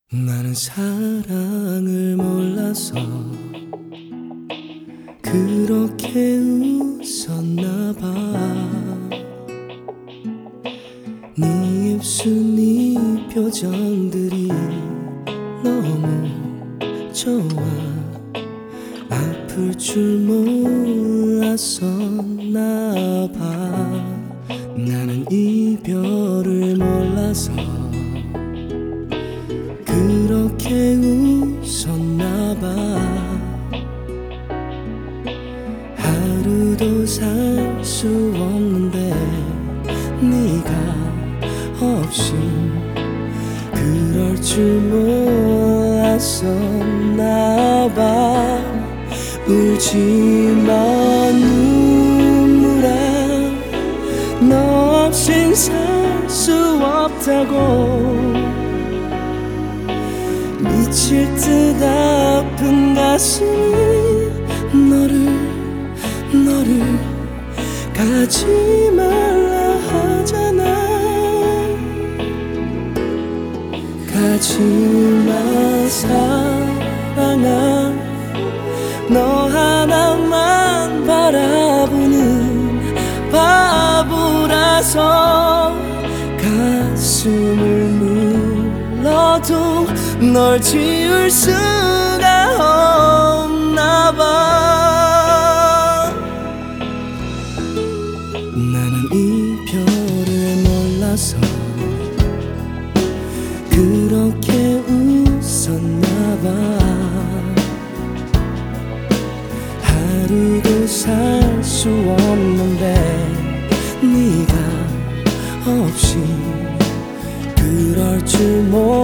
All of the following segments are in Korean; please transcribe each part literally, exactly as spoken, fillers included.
나는 사랑을 몰라서 그렇게 웃었나봐. 네 입술 네 표정들이 너무 좋아. 아플 줄 몰랐었나봐. 나는 이별을 몰라서 그렇게 웃었나봐. 하루도 살 수 없는데 네가 없이 그럴 줄 몰랐었나봐. 울지마 눈물아, 너 없인 살 수 없다고. 미칠 듯 아픈 가슴이 너를 너를 가지 말라 하잖아. 가지마 사랑아, 너 하나만 바라보는 바보라서. 가슴을 눌러도 널 지울 수가 없나봐. 나는 이별을 몰라서 그렇게 웃었나봐. 하루도 살 수 없는데 네가 없이 그럴 줄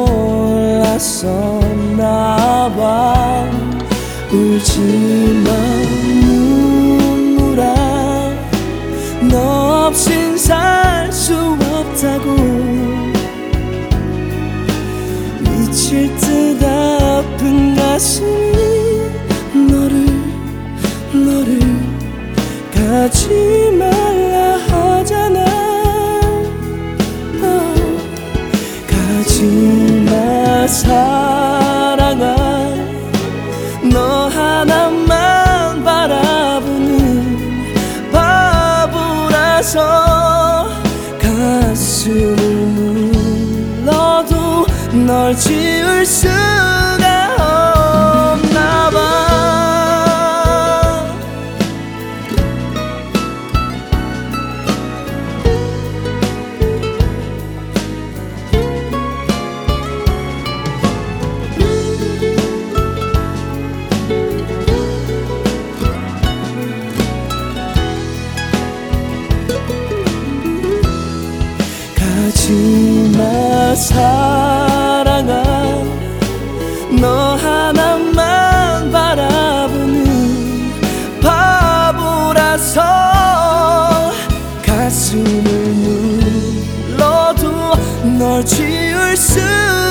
몰랐었나봐. 울지마 눈물아, 너 없인 살 수 없다고. 미칠 듯 아픈 가슴이 너를 너를 가지 말라 하잖아. 가지마 사랑아, 너 하나만 바라보는 바보라서. 가슴을 눌러도 널 지울 수가 없나봐. 가지마 사랑아, 너 하나만 바라보는 바보라서. 가슴을 눌러도 널 지울 수